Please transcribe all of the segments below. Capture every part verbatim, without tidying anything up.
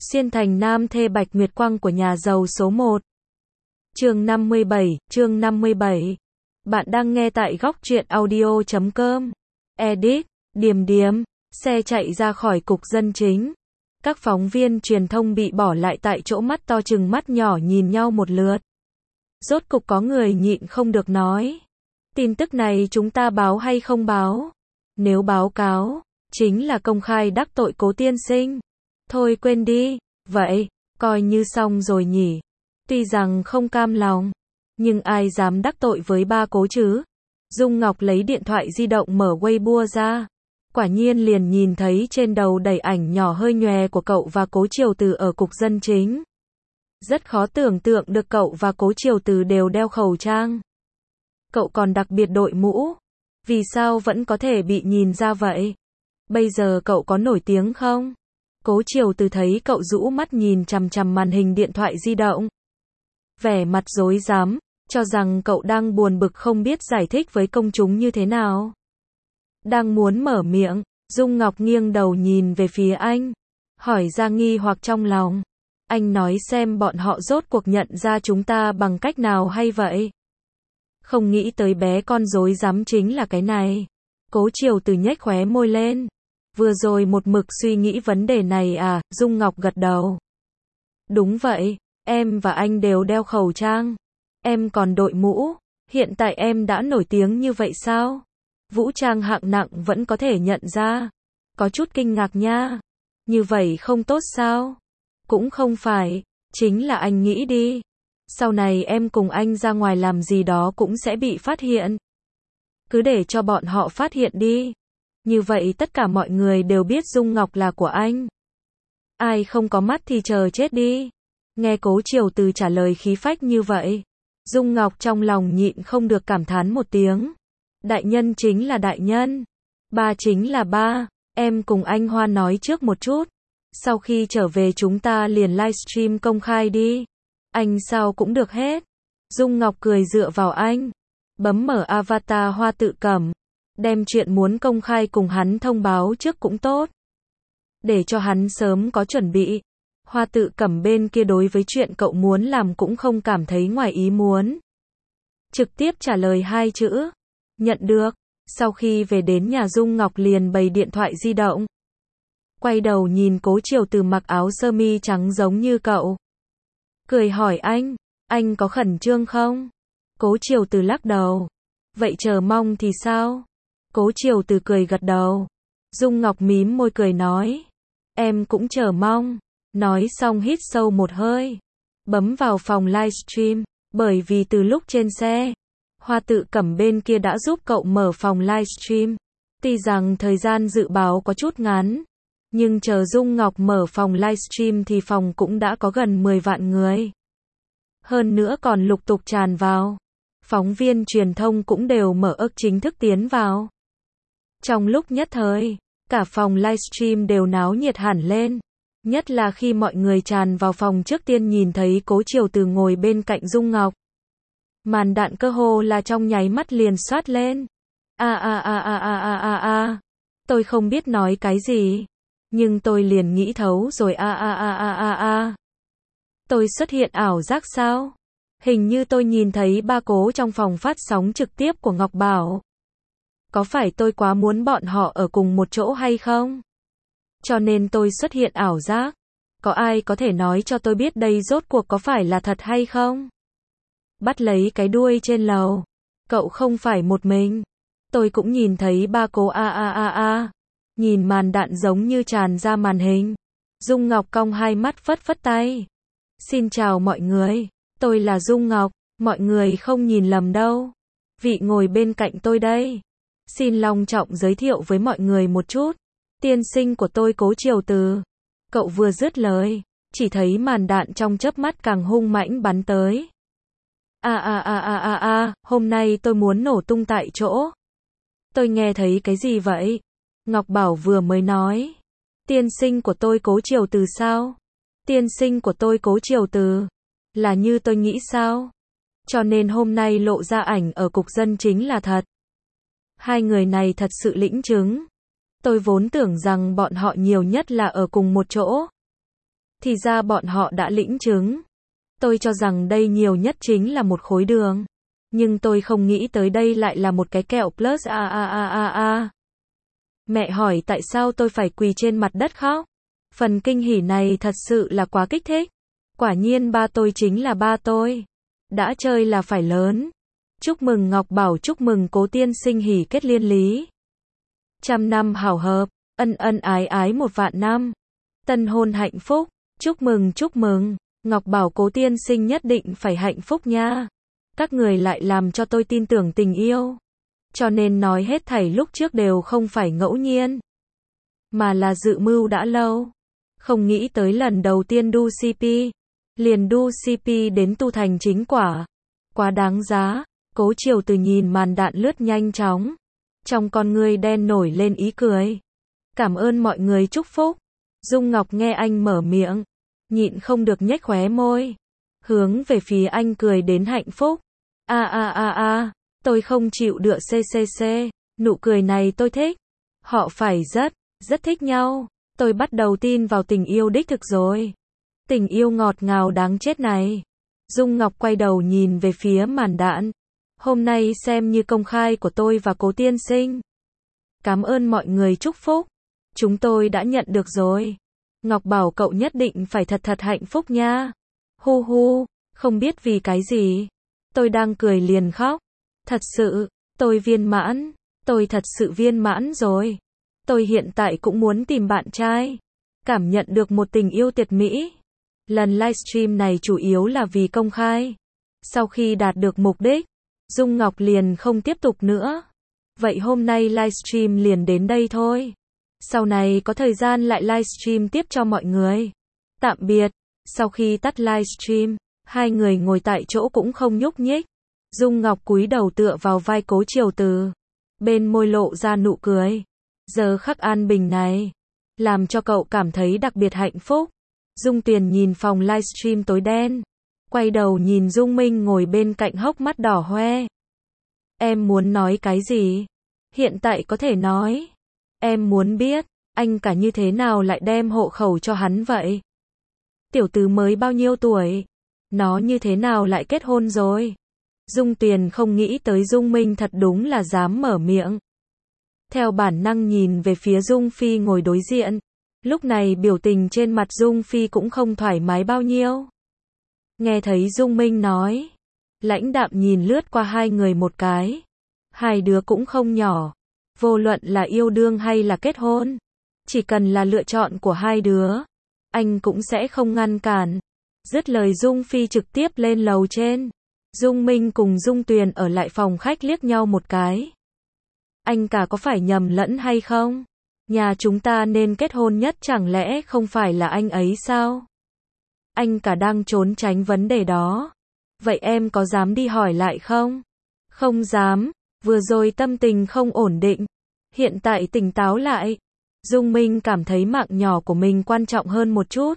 Xuyên thành nam thê Bạch Nguyệt Quang của nhà giàu số một. Chương năm mươi bảy, chương năm mươi bảy. Bạn đang nghe tại góc truyện audio chấm com. Edit, Điềm Điềm, xe chạy ra khỏi cục dân chính. Các phóng viên truyền thông bị bỏ lại tại chỗ, mắt to chừng mắt nhỏ nhìn nhau một lượt. Rốt cục có người nhịn không được nói. Tin tức này chúng ta báo hay không báo? Nếu báo cáo, chính là công khai đắc tội Cố tiên sinh. Thôi quên đi, vậy, coi như xong rồi nhỉ. Tuy rằng không cam lòng, nhưng ai dám đắc tội với ba Cố chứ? Dung Ngọc lấy điện thoại di động mở Weibo ra. Quả nhiên liền nhìn thấy trên đầu đầy ảnh nhỏ hơi nhòe của cậu và Cố Triều Từ ở cục dân chính. Rất khó tưởng tượng được cậu và Cố Triều Từ đều đeo khẩu trang. Cậu còn đặc biệt đội mũ. Vì sao vẫn có thể bị nhìn ra vậy? Bây giờ cậu có nổi tiếng không? Cố Triều Từ thấy cậu rũ mắt nhìn chằm chằm màn hình điện thoại di động. Vẻ mặt rối rắm, cho rằng cậu đang buồn bực không biết giải thích với công chúng như thế nào. Đang muốn mở miệng, Dung Ngọc nghiêng đầu nhìn về phía anh, hỏi ra nghi hoặc trong lòng. Anh nói xem bọn họ rốt cuộc nhận ra chúng ta bằng cách nào hay vậy? Không nghĩ tới bé con rối rắm chính là cái này. Cố Triều Từ nhếch khóe môi lên. Vừa rồi một mực suy nghĩ vấn đề này à? Dung Ngọc gật đầu. Đúng vậy, em và anh đều đeo khẩu trang. Em còn đội mũ. Hiện tại em đã nổi tiếng như vậy sao? Vũ trang hạng nặng vẫn có thể nhận ra. Có chút kinh ngạc nha. Như vậy không tốt sao? Cũng không phải, chính là anh nghĩ đi. Sau này em cùng anh ra ngoài làm gì đó cũng sẽ bị phát hiện. Cứ để cho bọn họ phát hiện đi. Như vậy tất cả mọi người đều biết Dung Ngọc là của anh. Ai không có mắt thì chờ chết đi. Nghe Cố Triều Từ trả lời khí phách như vậy, Dung Ngọc trong lòng nhịn không được cảm thán một tiếng. Đại nhân chính là đại nhân. Ba chính là ba. Em cùng anh Hoa nói trước một chút. Sau khi trở về chúng ta liền livestream công khai đi. Anh sao cũng được hết. Dung Ngọc cười dựa vào anh. Bấm mở avatar Hoa Tự Cẩm. Đem chuyện muốn công khai cùng hắn thông báo trước cũng tốt. Để cho hắn sớm có chuẩn bị. Hoa Tự Cẩm bên kia đối với chuyện cậu muốn làm cũng không cảm thấy ngoài ý muốn. Trực tiếp trả lời hai chữ. Nhận được. Sau khi về đến nhà, Dung Ngọc liền bày điện thoại di động. Quay đầu nhìn Cố Triều Từ mặc áo sơ mi trắng giống như cậu. Cười hỏi anh, anh có khẩn trương không? Cố Triều Từ lắc đầu. Vậy chờ mong thì sao? Cố Triều Từ cười gật đầu. Dung Ngọc mím môi cười nói. Em cũng chờ mong. Nói xong hít sâu một hơi. Bấm vào phòng livestream. Bởi vì từ lúc trên xe, Hoa Tự Cẩm bên kia đã giúp cậu mở phòng livestream. Tuy rằng thời gian dự báo có chút ngắn, nhưng chờ Dung Ngọc mở phòng livestream thì phòng cũng đã có gần mười vạn người. Hơn nữa còn lục tục tràn vào. Phóng viên truyền thông cũng đều mở ức chính thức tiến vào. Trong lúc nhất thời, cả phòng livestream đều náo nhiệt hẳn lên. Nhất là khi mọi người tràn vào phòng trước tiên nhìn thấy Cố Triều Từ ngồi bên cạnh Dung Ngọc. Màn đạn cơ hồ là trong nháy mắt liền xoát lên. A a a a a a a a. Tôi không biết nói cái gì, nhưng tôi liền nghĩ thấu rồi. A a a a a a. Tôi xuất hiện ảo giác sao? Hình như tôi nhìn thấy ba Cố trong phòng phát sóng trực tiếp của Ngọc Bảo. Có phải tôi quá muốn bọn họ ở cùng một chỗ hay không? Cho nên tôi xuất hiện ảo giác. Có ai có thể nói cho tôi biết đây rốt cuộc có phải là thật hay không? Bắt lấy cái đuôi trên lầu. Cậu không phải một mình. Tôi cũng nhìn thấy ba Cố. A a a a. Nhìn màn đạn giống như tràn ra màn hình. Dung Ngọc cong hai mắt phất phất tay. Xin chào mọi người. Tôi là Dung Ngọc. Mọi người không nhìn lầm đâu. Vị ngồi bên cạnh tôi đây. Xin long trọng giới thiệu với mọi người một chút. Tiên sinh của tôi Cố Triều Từ. Cậu vừa dứt lời, chỉ thấy màn đạn trong chớp mắt càng hung mãnh bắn tới. A a a a a a, hôm nay tôi muốn nổ tung tại chỗ. Tôi nghe thấy cái gì vậy? Ngọc Bảo vừa mới nói. Tiên sinh của tôi Cố Triều Từ sao? Tiên sinh của tôi Cố Triều Từ. Là như tôi nghĩ sao? Cho nên hôm nay lộ ra ảnh ở cục dân chính là thật. Hai người này thật sự lĩnh chứng. Tôi vốn tưởng rằng bọn họ nhiều nhất là ở cùng một chỗ. Thì ra bọn họ đã lĩnh chứng. Tôi cho rằng đây nhiều nhất chính là một khối đường. Nhưng tôi không nghĩ tới đây lại là một cái kẹo plus a a a a a. Mẹ hỏi tại sao tôi phải quỳ trên mặt đất khóc. Phần kinh hỉ này thật sự là quá kích thích. Quả nhiên ba tôi chính là ba tôi. Đã chơi là phải lớn. Chúc mừng Ngọc Bảo, chúc mừng cố tiên sinh hỷ kết liên lý. Trăm năm hảo hợp, ân ân ái ái một vạn năm. Tân hôn hạnh phúc, chúc mừng chúc mừng. Ngọc Bảo cố tiên sinh nhất định phải hạnh phúc nha. Các người lại làm cho tôi tin tưởng tình yêu. Cho nên nói hết thảy lúc trước đều không phải ngẫu nhiên. Mà là dự mưu đã lâu. Không nghĩ tới lần đầu tiên đu xê pê. Liền đu xê pê đến tu thành chính quả. Quá đáng giá. Cố Triều Từ nhìn màn đạn lướt nhanh chóng. Trong con ngươi đen nổi lên ý cười. Cảm ơn mọi người chúc phúc. Dung Ngọc nghe anh mở miệng. Nhịn không được nhếch khóe môi. Hướng về phía anh cười đến hạnh phúc. A a a a. Tôi không chịu được ccc. Nụ cười này tôi thích. Họ phải rất, rất thích nhau. Tôi bắt đầu tin vào tình yêu đích thực rồi. Tình yêu ngọt ngào đáng chết này. Dung Ngọc quay đầu nhìn về phía màn đạn. Hôm nay xem như công khai của tôi và cố tiên sinh. Cảm ơn mọi người chúc phúc. Chúng tôi đã nhận được rồi. Ngọc bảo cậu nhất định phải thật thật hạnh phúc nha. Hu hu, không biết vì cái gì. Tôi đang cười liền khóc. Thật sự, tôi viên mãn. Tôi thật sự viên mãn rồi. Tôi hiện tại cũng muốn tìm bạn trai. Cảm nhận được một tình yêu tuyệt mỹ. Lần livestream này chủ yếu là vì công khai. Sau khi đạt được mục đích, Dung Ngọc liền không tiếp tục nữa. Vậy hôm nay livestream liền đến đây thôi. Sau này có thời gian lại livestream tiếp cho mọi người. Tạm biệt. Sau khi tắt livestream, hai người ngồi tại chỗ cũng không nhúc nhích. Dung Ngọc cúi đầu tựa vào vai Cố Triều Từ. Bên môi lộ ra nụ cười. Giờ khắc an bình này, làm cho cậu cảm thấy đặc biệt hạnh phúc. Dung Tuyền nhìn phòng livestream tối đen. Quay đầu nhìn Dung Minh ngồi bên cạnh hốc mắt đỏ hoe. Em muốn nói cái gì? Hiện tại có thể nói. Em muốn biết, anh cả như thế nào lại đem hộ khẩu cho hắn vậy? Tiểu Tứ mới bao nhiêu tuổi? Nó như thế nào lại kết hôn rồi? Dung Tuyền không nghĩ tới Dung Minh thật đúng là dám mở miệng. Theo bản năng nhìn về phía Dung Phi ngồi đối diện. Lúc này biểu tình trên mặt Dung Phi cũng không thoải mái bao nhiêu. Nghe thấy Dung Minh nói. Lãnh đạm nhìn lướt qua hai người một cái. Hai đứa cũng không nhỏ. Vô luận là yêu đương hay là kết hôn. Chỉ cần là lựa chọn của hai đứa. Anh cũng sẽ không ngăn cản. Dứt lời Dung Phi trực tiếp lên lầu trên. Dung Minh cùng Dung Tuyền ở lại phòng khách liếc nhau một cái. Anh cả có phải nhầm lẫn hay không? Nhà chúng ta nên kết hôn nhất chẳng lẽ không phải là anh ấy sao? Anh cả đang trốn tránh vấn đề đó. Vậy em có dám đi hỏi lại không? Không dám, vừa rồi tâm tình không ổn định. Hiện tại tỉnh táo lại. Dung Minh cảm thấy mạng nhỏ của mình quan trọng hơn một chút.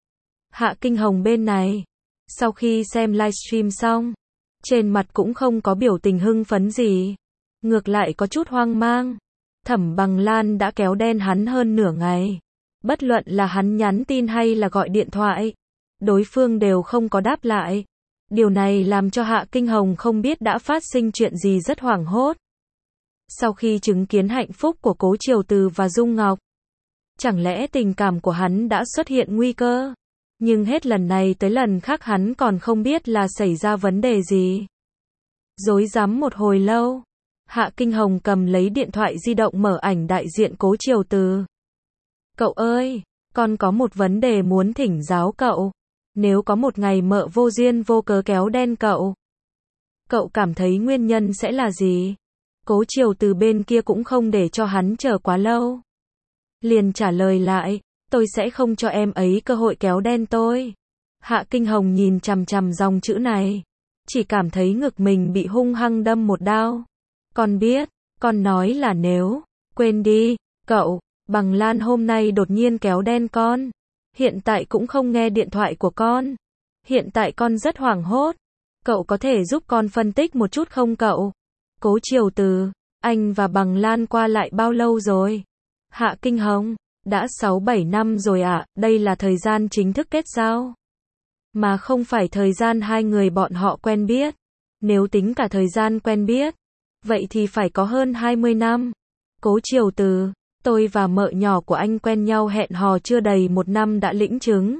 Hạ Kinh Hồng bên này. Sau khi xem livestream xong. Trên mặt cũng không có biểu tình hưng phấn gì. Ngược lại có chút hoang mang. Thẩm Bằng Lan đã kéo đen hắn hơn nửa ngày. Bất luận là hắn nhắn tin hay là gọi điện thoại. Đối phương đều không có đáp lại. Điều này làm cho Hạ Kinh Hồng không biết đã phát sinh chuyện gì rất hoảng hốt. Sau khi chứng kiến hạnh phúc của Cố Triều Từ và Dung Ngọc. Chẳng lẽ tình cảm của hắn đã xuất hiện nguy cơ? Nhưng hết lần này tới lần khác hắn còn không biết là xảy ra vấn đề gì. Rối rắm một hồi lâu. Hạ Kinh Hồng cầm lấy điện thoại di động mở ảnh đại diện Cố Triều Từ. Cậu ơi, con có một vấn đề muốn thỉnh giáo cậu. Nếu có một ngày mợ vô duyên vô cớ kéo đen cậu. Cậu cảm thấy nguyên nhân sẽ là gì? Cố Triều Từ bên kia cũng không để cho hắn chờ quá lâu. Liền trả lời lại, tôi sẽ không cho em ấy cơ hội kéo đen tôi. Hạ Kinh Hồng nhìn chằm chằm dòng chữ này. Chỉ cảm thấy ngực mình bị hung hăng đâm một đao. Con biết, con nói là nếu, quên đi, cậu, Bằng Lan hôm nay đột nhiên kéo đen con. Hiện tại cũng không nghe điện thoại của con. Hiện tại con rất hoảng hốt. Cậu có thể giúp con phân tích một chút không cậu? Cố Triều Từ, anh và Bằng Lan qua lại bao lâu rồi? Hạ Kinh Hồng, Đã sáu bảy năm rồi ạ, đây là thời gian chính thức kết giao. Mà không phải thời gian hai người bọn họ quen biết. Nếu tính cả thời gian quen biết, vậy thì phải có hơn hai mươi năm. Cố Triều Từ, tôi và mợ nhỏ của anh quen nhau hẹn hò chưa đầy một năm đã lĩnh chứng.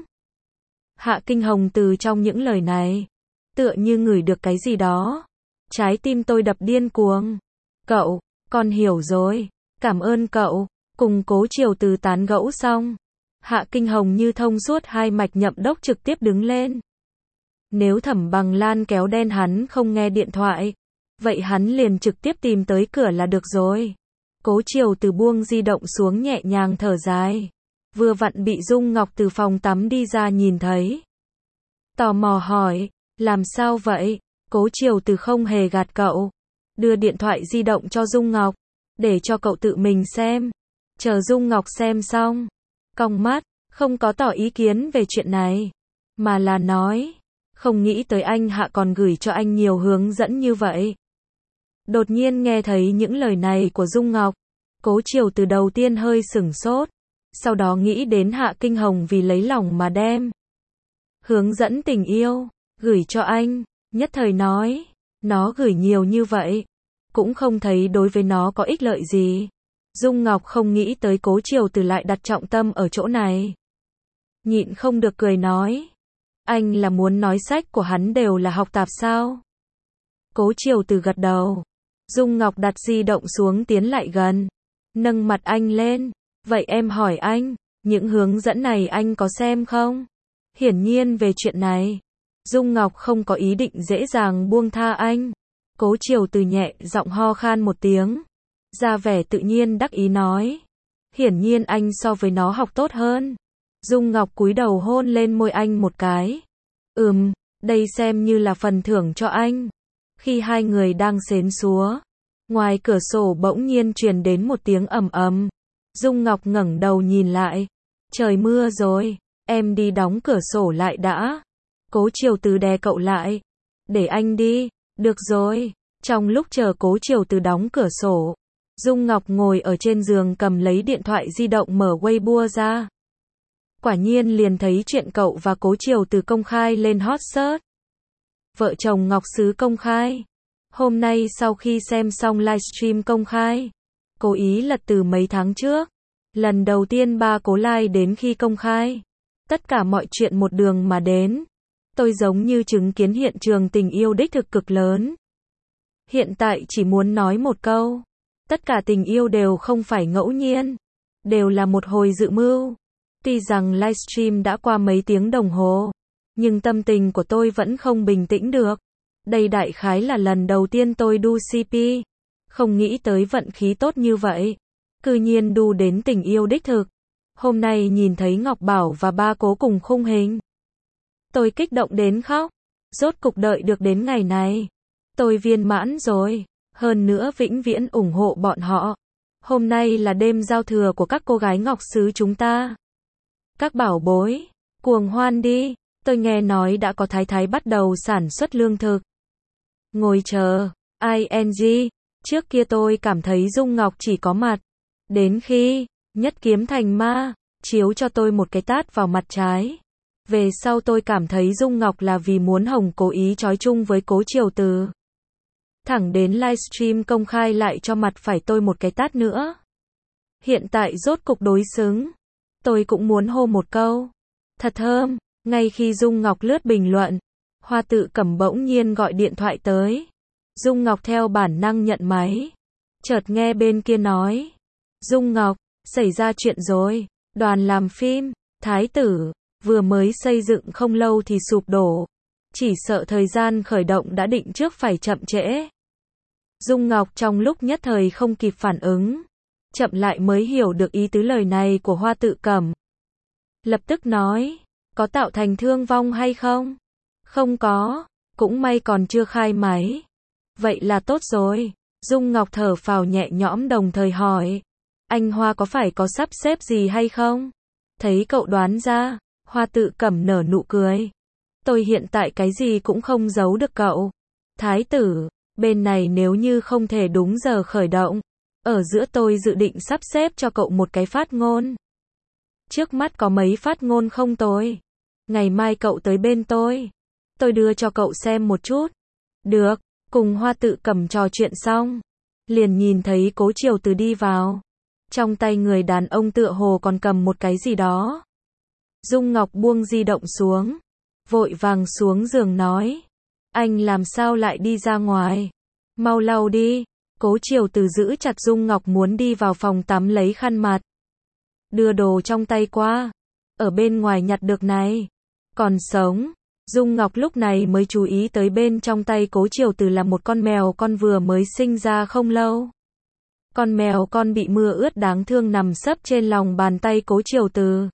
Hạ Kinh Hồng từ trong những lời này, tựa như ngửi được cái gì đó. Trái tim tôi đập điên cuồng. Cậu, con hiểu rồi. Cảm ơn cậu. Cùng Cố Triều Từ tán gẫu xong, Hạ Kinh Hồng như thông suốt hai mạch nhậm đốc trực tiếp đứng lên. Nếu Thẩm Bằng Lan kéo đen hắn không nghe điện thoại, vậy hắn liền trực tiếp tìm tới cửa là được rồi. Cố Triều Từ buông di động xuống nhẹ nhàng thở dài. Vừa vặn bị Dung Ngọc từ phòng tắm đi ra nhìn thấy. Tò mò hỏi, làm sao vậy? Cố Triều Từ không hề gạt cậu. Đưa điện thoại di động cho Dung Ngọc, để cho cậu tự mình xem. Chờ Dung Ngọc xem xong, cong mắt, không có tỏ ý kiến về chuyện này, mà là nói, không nghĩ tới anh Hạ còn gửi cho anh nhiều hướng dẫn như vậy. Đột nhiên nghe thấy những lời này của Dung Ngọc, Cố Triều Từ đầu tiên hơi sửng sốt, sau đó nghĩ đến Hạ Kinh Hồng vì lấy lòng mà đem hướng dẫn tình yêu, gửi cho anh, nhất thời nói, nó gửi nhiều như vậy, cũng không thấy đối với nó có ích lợi gì. Dung Ngọc không nghĩ tới Cố Triều Từ lại đặt trọng tâm ở chỗ này. Nhịn không được cười nói, anh là muốn nói sách của hắn đều là học tạp sao? Cố Triều Từ gật đầu. Dung Ngọc đặt di động xuống tiến lại gần, nâng mặt anh lên, vậy em hỏi anh, những hướng dẫn này anh có xem không? Hiển nhiên về chuyện này, Dung Ngọc không có ý định dễ dàng buông tha anh. Cố Triều Từ nhẹ giọng ho khan một tiếng, ra vẻ tự nhiên đắc ý nói, hiển nhiên anh so với nó học tốt hơn. Dung Ngọc cúi đầu hôn lên môi anh một cái. Ừm, đây xem như là phần thưởng cho anh. Khi hai người đang xến xúa, ngoài cửa sổ bỗng nhiên truyền đến một tiếng ầm ầm. Dung Ngọc ngẩng đầu nhìn lại. Trời mưa rồi, em đi đóng cửa sổ lại đã. Cố Triều Từ đè cậu lại. Để anh đi, được rồi. Trong lúc chờ Cố Triều Từ đóng cửa sổ, Dung Ngọc ngồi ở trên giường cầm lấy điện thoại di động mở Weibo ra. Quả nhiên liền thấy chuyện cậu và Cố Triều Từ công khai lên hot search. Vợ chồng Ngọc Sứ công khai. Hôm nay sau khi xem xong livestream công khai, cố ý lật từ mấy tháng trước. Lần đầu tiên ba cố like đến khi công khai. Tất cả mọi chuyện một đường mà đến. Tôi giống như chứng kiến hiện trường tình yêu đích thực cực lớn. Hiện tại chỉ muốn nói một câu. Tất cả tình yêu đều không phải ngẫu nhiên. Đều là một hồi dự mưu. Tuy rằng livestream đã qua mấy tiếng đồng hồ, nhưng tâm tình của tôi vẫn không bình tĩnh được. Đây đại khái là lần đầu tiên tôi đu xê pê. Không nghĩ tới vận khí tốt như vậy. Cư nhiên đu đến tình yêu đích thực. Hôm nay nhìn thấy Ngọc Bảo và ba cố cùng khung hình. Tôi kích động đến khóc. Rốt cục đợi được đến ngày này. Tôi viên mãn rồi. Hơn nữa vĩnh viễn ủng hộ bọn họ. Hôm nay là đêm giao thừa của các cô gái Ngọc Sứ chúng ta. Các bảo bối, cuồng hoan đi. Tôi nghe nói đã có thái thái bắt đầu sản xuất lương thực. Ngồi chờ, i en giê. Trước kia tôi cảm thấy Dung Ngọc chỉ có mặt. Đến khi, nhất kiếm thành ma, chiếu cho tôi một cái tát vào mặt trái. Về sau tôi cảm thấy Dung Ngọc là vì muốn hồng cố ý trói chung với Cố Triều Từ. Thẳng đến livestream công khai lại cho mặt phải tôi một cái tát nữa. Hiện tại rốt cục đối xứng. Tôi cũng muốn hô một câu. Thật thơm. Ngay khi Dung Ngọc lướt bình luận, Hoa Tự Cẩm bỗng nhiên gọi điện thoại tới. Dung Ngọc theo bản năng nhận máy. Chợt nghe bên kia nói. Dung Ngọc, xảy ra chuyện rồi. Đoàn làm phim, Thái Tử, vừa mới xây dựng không lâu thì sụp đổ. Chỉ sợ thời gian khởi động đã định trước phải chậm trễ. Dung Ngọc trong lúc nhất thời không kịp phản ứng. Chậm lại mới hiểu được ý tứ lời này của Hoa Tự Cẩm. Lập tức nói, có tạo thành thương vong hay không? Không có, cũng may còn chưa khai máy. Vậy là tốt rồi. Dung Ngọc thở phào nhẹ nhõm đồng thời hỏi, anh Hoa có phải có sắp xếp gì hay không? Thấy cậu đoán ra, Hoa Tự Cẩm nở nụ cười. Tôi hiện tại cái gì cũng không giấu được cậu. Thái tử, bên này nếu như không thể đúng giờ khởi động, ở giữa tôi dự định sắp xếp cho cậu một cái phát ngôn. Trước mắt có mấy phát ngôn không tồi. Ngày mai cậu tới bên tôi. Tôi đưa cho cậu xem một chút. Được, cùng Hoa Tự Cầm trò chuyện xong. Liền nhìn thấy Cố Triều Từ đi vào. Trong tay người đàn ông tựa hồ còn cầm một cái gì đó. Dung Ngọc buông di động xuống. Vội vàng xuống giường nói. Anh làm sao lại đi ra ngoài? Mau lau đi. Cố Triều Từ giữ chặt Dung Ngọc muốn đi vào phòng tắm lấy khăn mặt. Đưa đồ trong tay qua. Ở bên ngoài nhặt được này. Còn sống. Dung Ngọc lúc này mới chú ý tới bên trong tay Cố Triều Từ là một con mèo con vừa mới sinh ra không lâu. Con mèo con bị mưa ướt đáng thương nằm sấp trên lòng bàn tay Cố Triều Từ.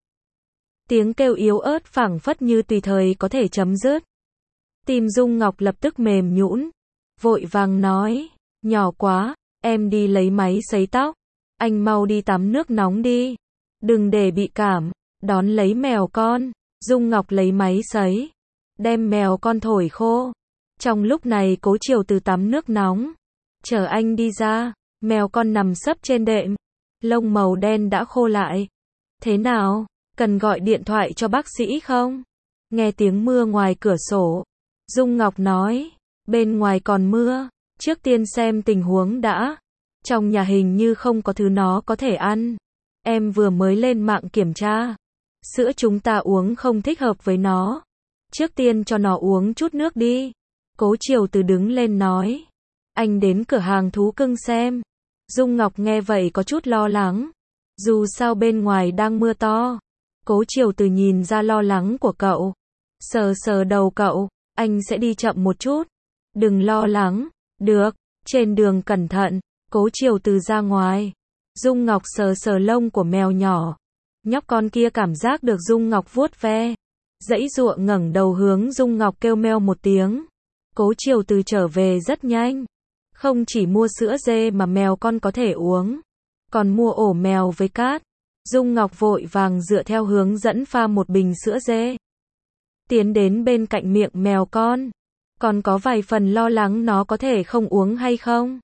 Tiếng kêu yếu ớt phảng phất như tùy thời có thể chấm dứt. Tim Dung Ngọc lập tức mềm nhũn, vội vàng nói, nhỏ quá, em đi lấy máy sấy tóc, anh mau đi tắm nước nóng đi, đừng để bị cảm, đón lấy mèo con. Dung Ngọc lấy máy sấy, đem mèo con thổi khô. Trong lúc này Cố Triều Từ tắm nước nóng, chờ anh đi ra, mèo con nằm sấp trên đệm, lông màu đen đã khô lại. Thế nào, cần gọi điện thoại cho bác sĩ không? Nghe tiếng mưa ngoài cửa sổ, Dung Ngọc nói, bên ngoài còn mưa, trước tiên xem tình huống đã. Trong nhà hình như không có thứ nó có thể ăn. Em vừa mới lên mạng kiểm tra, sữa chúng ta uống không thích hợp với nó. Trước tiên cho nó uống chút nước đi. Cố Triều Từ đứng lên nói, anh đến cửa hàng thú cưng xem. Dung Ngọc nghe vậy có chút lo lắng. Dù sao bên ngoài đang mưa to. Cố Triều Từ nhìn ra lo lắng của cậu. Sờ sờ đầu cậu, anh sẽ đi chậm một chút. Đừng lo lắng. Được, trên đường cẩn thận. Cố Triều Từ ra ngoài. Dung Ngọc sờ sờ lông của mèo nhỏ. Nhóc con kia cảm giác được Dung Ngọc vuốt ve. Dãy dụa ngẩng đầu hướng Dung Ngọc kêu meo một tiếng. Cố Triều Từ trở về rất nhanh. Không chỉ mua sữa dê mà mèo con có thể uống, còn mua ổ mèo với cát. Dung Ngọc vội vàng dựa theo hướng dẫn pha một bình sữa dê. Tiến đến bên cạnh miệng mèo con. Còn có vài phần lo lắng nó có thể không uống hay không.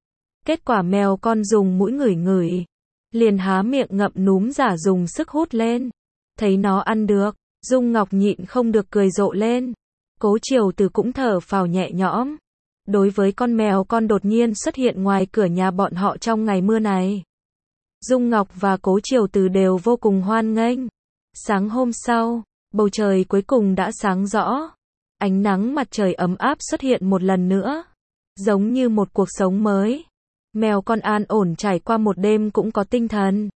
Kết quả mèo con dùng mũi ngửi ngửi. Liền há miệng ngậm núm giả dùng sức hút lên. Thấy nó ăn được, Dung Ngọc nhịn không được cười rộ lên. Cố Triều Từ cũng thở phào nhẹ nhõm. Đối với con mèo con đột nhiên xuất hiện ngoài cửa nhà bọn họ trong ngày mưa này, Dung Ngọc và Cố Triều Từ đều vô cùng hoan nghênh. Sáng hôm sau, bầu trời cuối cùng đã sáng rõ. Ánh nắng mặt trời ấm áp xuất hiện một lần nữa. Giống như một cuộc sống mới. Mèo con an ổn trải qua một đêm cũng có tinh thần.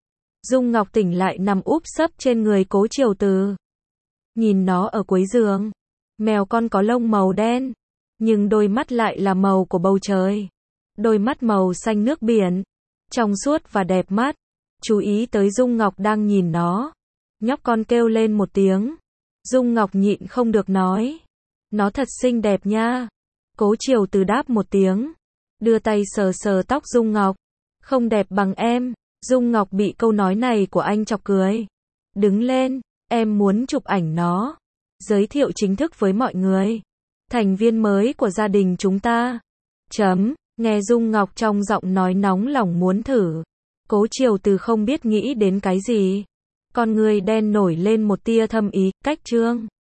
Dung Ngọc tỉnh lại nằm úp sấp trên người Cố Triều Từ. Nhìn nó ở cuối giường. Mèo con có lông màu đen, nhưng đôi mắt lại là màu của bầu trời. Đôi mắt màu xanh nước biển, trong suốt và đẹp mắt. Chú ý tới Dung Ngọc đang nhìn nó. Nhóc con kêu lên một tiếng. Dung Ngọc nhịn không được nói, nó thật xinh đẹp nha. Cố Triều Từ đáp một tiếng, đưa tay sờ sờ tóc Dung Ngọc. Không đẹp bằng em. Dung Ngọc bị câu nói này của anh chọc cười. Đứng lên, em muốn chụp ảnh nó, giới thiệu chính thức với mọi người. Thành viên mới của gia đình chúng ta. Chấm, nghe Dung Ngọc trong giọng nói nóng lòng muốn thử. Cố Triều Từ không biết nghĩ đến cái gì. Con người đen nổi lên một tia thâm ý, cách chương.